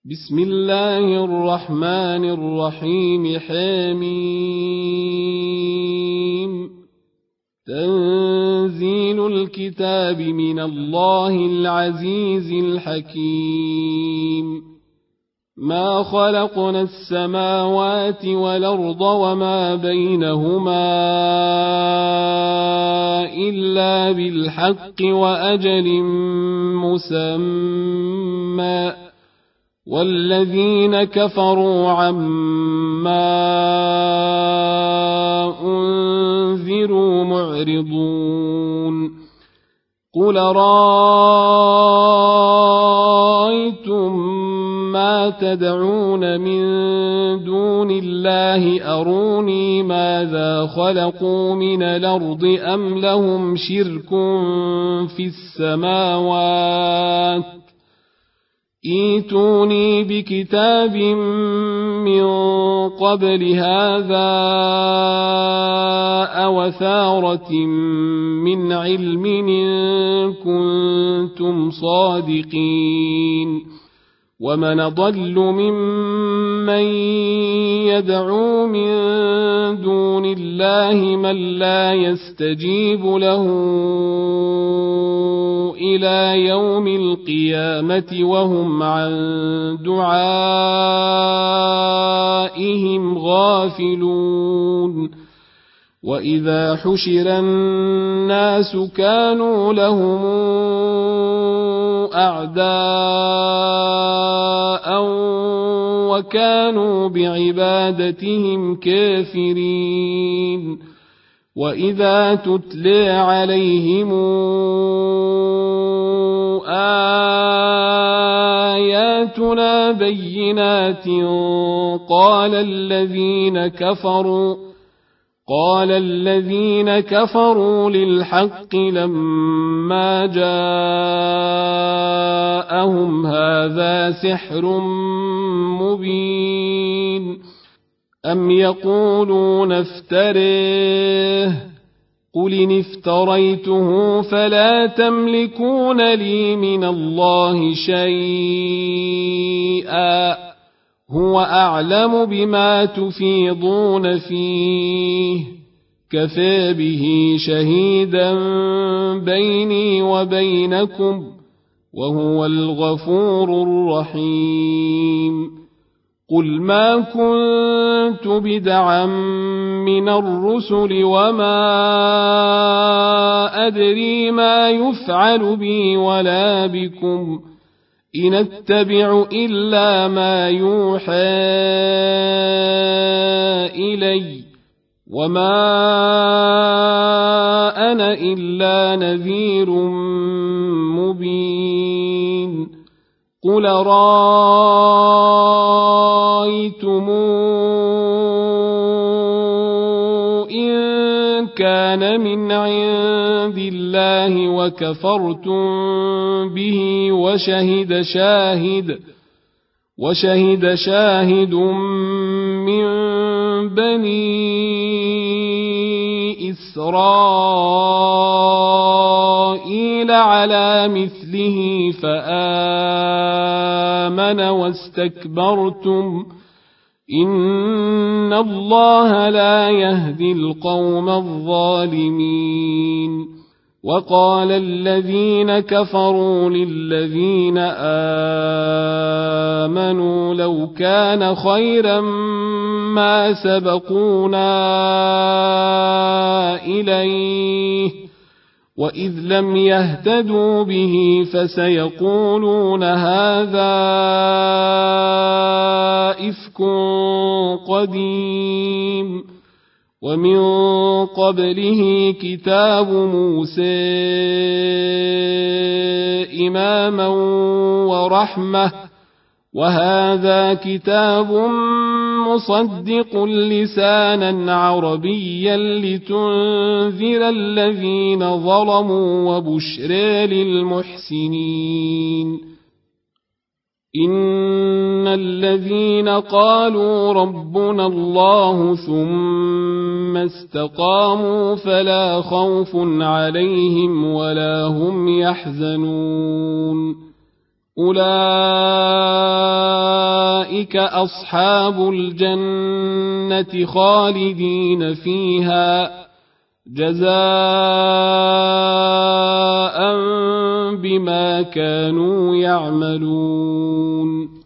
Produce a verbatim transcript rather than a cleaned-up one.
بسم الله الرحمن الرحيم حميم تنزيل الكتاب من الله العزيز الحكيم ما خلقنا السماوات والأرض وما بينهما إلا بالحق وأجل مسمى والذين كفروا عما أنذروا معرضون قل رأيتم ما تدعون من دون الله أروني ماذا خلقوا من الأرض أم لهم شرك في السماوات ائتوني بكتاب من قبل هذا أو أثارة من علم إن كنتم صادقين ومن ضل ممن يدعو من دون الله من لا يستجيب له إلى يوم القيامة وهم عن دعائهم غافلون وإذا حشر الناس كانوا لهم أعداء وكانوا بعبادتهم كافرين وإذا تتلى عليهم آياتنا بينات قال الذين كفروا قال الذين كفروا للحق لما جاءهم هذا سحر مبين أم يقولون افتريه قل إن افتريته فلا تملكون لي من الله شيئا هو أعلم بما تفيضون فيه كفى به شهيدا بيني وبينكم وهو الغفور الرحيم قل ما كنت بدعا من الرسل وما أدري ما يفعل بي ولا بكم إن اتبع إلا ما يوحى إلي وما أنا إلا نذير مبين قل رأيتم إن كان من عند الله وكفرتم به وشهد شاهد وشهد شاهد من بني إسرائيل على مثله فآمن واستكبرتم إن الله لا يهدي القوم الظالمين وقال الذين كفروا للذين آمنوا لو كان خيرا ما سبقونا إليه وإذ لم يهتدوا به فسيقولون هذا إفك قديم ومن قبله كتاب موسى إماما ورحمة وهذا كتاب مصدق لسانا عربيا لتنذر الذين ظلموا وبشرى للمحسنين إن الذين قالوا ربنا الله ثم استقاموا فلا خوف عليهم ولا هم يحزنون أولئك أولئك أصحاب الجنة خالدين فيها جزاء بما كانوا يعملون